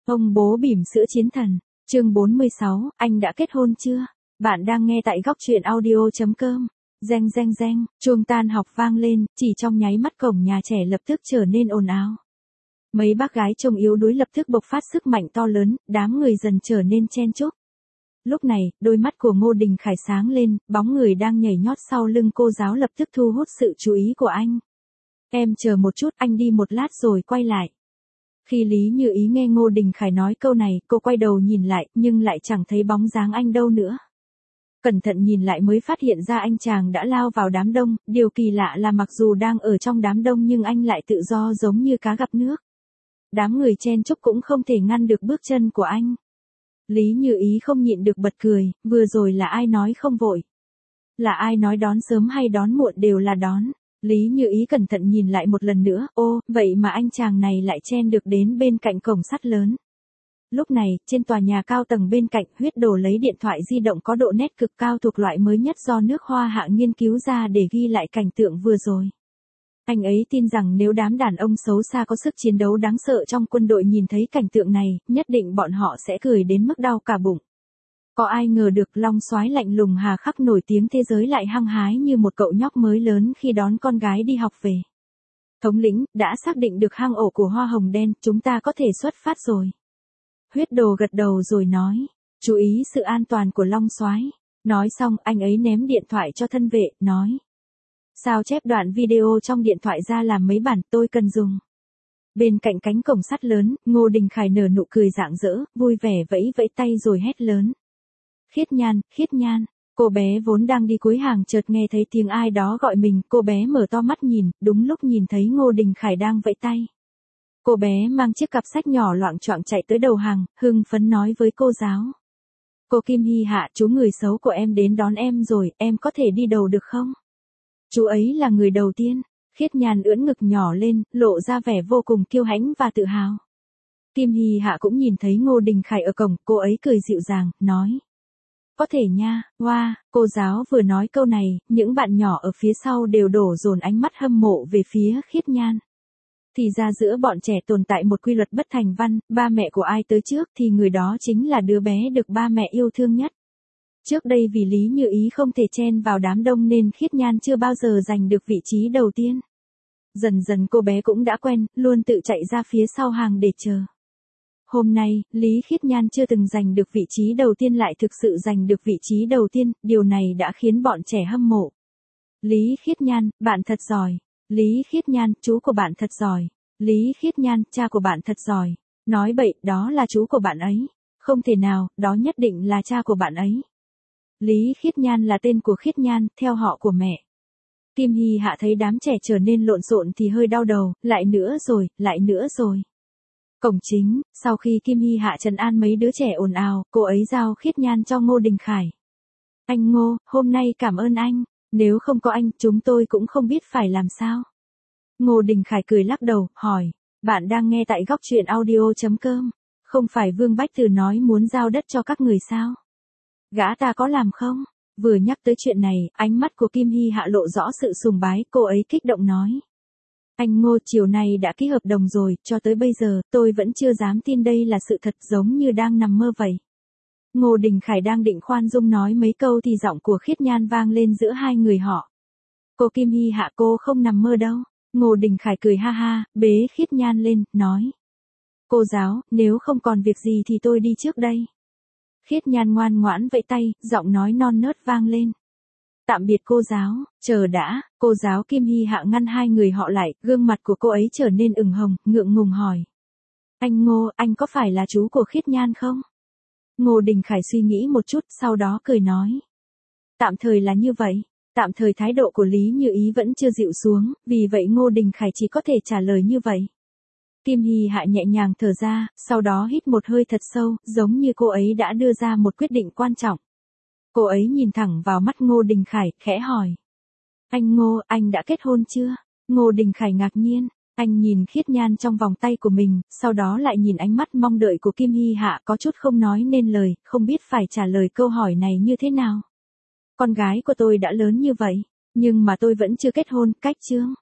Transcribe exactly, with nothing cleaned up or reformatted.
Ông bố bỉm sữa chiến thần, chương bốn mươi sáu, anh đã kết hôn chưa? Bạn đang nghe tại góc truyện audio chấm com. Reng reng reng, chuông tan học vang lên, chỉ trong nháy mắt cổng nhà trẻ lập tức trở nên ồn ào. Mấy bác gái trông yếu đuối lập tức bộc phát sức mạnh to lớn, đám người dần trở nên chen chúc. Lúc này, đôi mắt của Ngô Đình Khải sáng lên, bóng người đang nhảy nhót sau lưng cô giáo lập tức thu hút sự chú ý của anh. Em chờ một chút, anh đi một lát rồi quay lại. Khi Lý Như Ý nghe Ngô Đình Khải nói câu này, cô quay đầu nhìn lại, nhưng lại chẳng thấy bóng dáng anh đâu nữa. Cẩn thận nhìn lại mới phát hiện ra anh chàng đã lao vào đám đông, điều kỳ lạ là mặc dù đang ở trong đám đông nhưng anh lại tự do giống như cá gặp nước. Đám người chen chúc cũng không thể ngăn được bước chân của anh. Lý Như Ý không nhịn được bật cười, vừa rồi là ai nói không vội? Là ai nói đón sớm hay đón muộn đều là đón. Lý Như Ý cẩn thận nhìn lại một lần nữa, ô, vậy mà anh chàng này lại chen được đến bên cạnh cổng sắt lớn. Lúc này, trên tòa nhà cao tầng bên cạnh, Huyết Đồ lấy điện thoại di động có độ nét cực cao thuộc loại mới nhất do nước Hoa Hạ nghiên cứu ra để ghi lại cảnh tượng vừa rồi. Anh ấy tin rằng nếu đám đàn ông xấu xa có sức chiến đấu đáng sợ trong quân đội nhìn thấy cảnh tượng này, nhất định bọn họ sẽ cười đến mức đau cả bụng. Có ai ngờ được Long Soái lạnh lùng hà khắc nổi tiếng thế giới lại hăng hái như một cậu nhóc mới lớn khi đón con gái đi học về. Thống lĩnh, đã xác định được hang ổ của hoa hồng đen, chúng ta có thể xuất phát rồi. Huyết Đồ gật đầu rồi nói, chú ý sự an toàn của Long Soái. Nói xong, anh ấy ném điện thoại cho thân vệ, nói. Sao chép đoạn video trong điện thoại ra làm mấy bản tôi cần dùng. Bên cạnh cánh cổng sắt lớn, Ngô Đình Khải nở nụ cười rạng rỡ, vui vẻ vẫy vẫy tay rồi hét lớn. Khiết Nhan, Khiết Nhan, cô bé vốn đang đi cuối hàng chợt nghe thấy tiếng ai đó gọi mình, cô bé mở to mắt nhìn, đúng lúc nhìn thấy Ngô Đình Khải đang vẫy tay. Cô bé mang chiếc cặp sách nhỏ loạng choạng chạy tới đầu hàng, hưng phấn nói với cô giáo. Cô Kim Hy Hạ, chú người xấu của em đến đón em rồi, em có thể đi đầu được không? Chú ấy là người đầu tiên. Khiết Nhan ưỡn ngực nhỏ lên, lộ ra vẻ vô cùng kiêu hãnh và tự hào. Kim Hy Hạ cũng nhìn thấy Ngô Đình Khải ở cổng, cô ấy cười dịu dàng, nói. Có thể nha, wow, cô giáo vừa nói câu này, những bạn nhỏ ở phía sau đều đổ dồn ánh mắt hâm mộ về phía Khiết Nhan. Thì ra giữa bọn trẻ tồn tại một quy luật bất thành văn, ba mẹ của ai tới trước thì người đó chính là đứa bé được ba mẹ yêu thương nhất. Trước đây vì Lý Như Ý không thể chen vào đám đông nên Khiết Nhan chưa bao giờ giành được vị trí đầu tiên. Dần dần cô bé cũng đã quen, luôn tự chạy ra phía sau hàng để chờ. Hôm nay, Lý Khiết Nhan chưa từng giành được vị trí đầu tiên lại thực sự giành được vị trí đầu tiên, điều này đã khiến bọn trẻ hâm mộ. Lý Khiết Nhan, bạn thật giỏi. Lý Khiết Nhan, chú của bạn thật giỏi. Lý Khiết Nhan, cha của bạn thật giỏi. Nói bậy, đó là chú của bạn ấy. Không thể nào, đó nhất định là cha của bạn ấy. Lý Khiết Nhan là tên của Khiết Nhan, theo họ của mẹ. Kim Hy Hạ thấy đám trẻ trở nên lộn xộn thì hơi đau đầu, lại nữa rồi, lại nữa rồi. Cổng chính, sau khi Kim Hy Hạ trấn an mấy đứa trẻ ồn ào, cô ấy giao Khiết Nhan cho Ngô Đình Khải. Anh Ngô, hôm nay cảm ơn anh, nếu không có anh, chúng tôi cũng không biết phải làm sao. Ngô Đình Khải cười lắc đầu, hỏi, bạn đang nghe tại góc truyện audio chấm com, không phải Vương Bách Từ nói muốn giao đất cho các người sao? Gã ta có làm không? Vừa nhắc tới chuyện này, ánh mắt của Kim Hy Hạ lộ rõ sự sùng bái, cô ấy kích động nói. Anh Ngô, chiều nay đã ký hợp đồng rồi, cho tới bây giờ, tôi vẫn chưa dám tin đây là sự thật, giống như đang nằm mơ vậy. Ngô Đình Khải đang định khoan dung nói mấy câu thì giọng của Khiết Nhan vang lên giữa hai người họ. Cô Kim Hy Hạ, cô không nằm mơ đâu. Ngô Đình Khải cười ha ha, bế Khiết Nhan lên, nói. Cô giáo, nếu không còn việc gì thì tôi đi trước đây. Khiết Nhan ngoan ngoãn vẫy tay, giọng nói non nớt vang lên. Tạm biệt cô giáo, chờ đã, cô giáo Kim Hy Hạ ngăn hai người họ lại, gương mặt của cô ấy trở nên ửng hồng, ngượng ngùng hỏi. Anh Ngô, anh có phải là chú của Khiết Nhan không? Ngô Đình Khải suy nghĩ một chút, sau đó cười nói. Tạm thời là như vậy, tạm thời thái độ của Lý Như Ý vẫn chưa dịu xuống, vì vậy Ngô Đình Khải chỉ có thể trả lời như vậy. Kim Hy Hạ nhẹ nhàng thở ra, sau đó hít một hơi thật sâu, giống như cô ấy đã đưa ra một quyết định quan trọng. Cô ấy nhìn thẳng vào mắt Ngô Đình Khải, khẽ hỏi. Anh Ngô, anh đã kết hôn chưa? Ngô Đình Khải ngạc nhiên, anh nhìn Khiết Nhan trong vòng tay của mình, sau đó lại nhìn ánh mắt mong đợi của Kim Hy Hạ có chút không nói nên lời, không biết phải trả lời câu hỏi này như thế nào. Con gái của tôi đã lớn như vậy, nhưng mà tôi vẫn chưa kết hôn, cách chương.